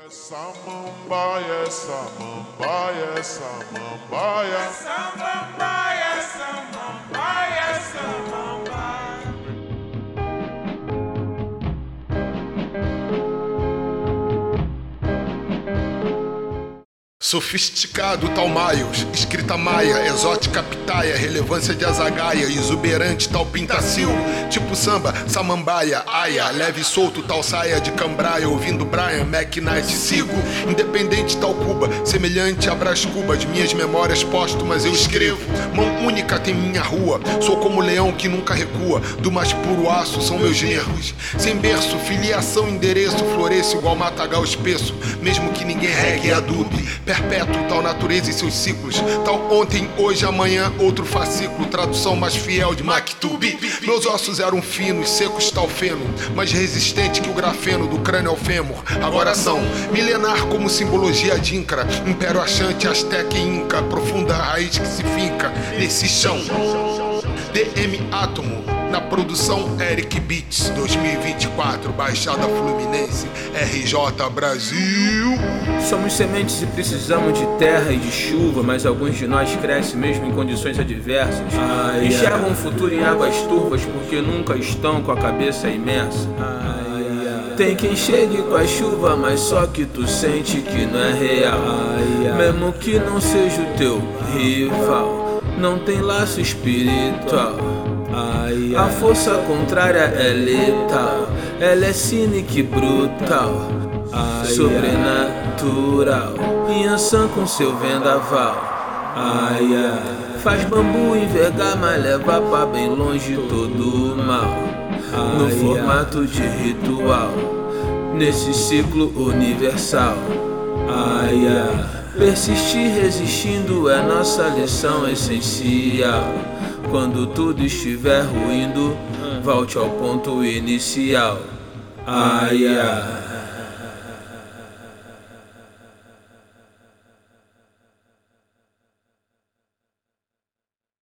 Samambaia, samambaia, samambaia, Samambaia, samambaia, samambaia. Sofisticado tal Miles, escrita maia, exótica pitaia, relevância de azagaia, exuberante tal pintacil, tipo samba, samambaia, aia, leve e solto tal saia de cambraia, ouvindo Brian McKnight, sigo, independente tal Cuba, semelhante a Brás Cubas, minhas memórias póstumas eu escrevo, mão única tem minha rua, sou como leão que nunca recua, do mais puro aço são meus nervos, sem berço, filiação, endereço, floresço igual matagal espesso, mesmo que ninguém regue e adube, perpétuo tal natureza e seus ciclos, tal ontem, hoje, amanhã, outro fascículo, tradução mais fiel de Maktub. Meus ossos eram finos, secos tal feno, mais resistente que o grafeno do crânio ao fêmur, agora são milenar como simbologia de Incra, império achante, asteca e inca, profunda raiz que se finca nesse chão. DM Átomo, na produção Eric Beats 2024, Baixada Fluminense, RJ Brasil. Somos sementes e precisamos de terra e de chuva, mas alguns de nós crescem mesmo em condições adversas. Enxergam o futuro em águas turvas porque nunca estão com a cabeça imersa. Tem quem chegue com a chuva, mas só que tu sente que não é real. Mesmo que não seja o teu rival, não tem laço espiritual. A força contrária é letal, ela é cínica e brutal, sobrenatural, Yansan com seu vendaval. Faz bambu envergar, mas leva pra bem longe todo o mal, no formato de ritual, nesse ciclo universal. Persistir resistindo é nossa lição essencial. Quando tudo estiver ruindo, volte ao ponto inicial.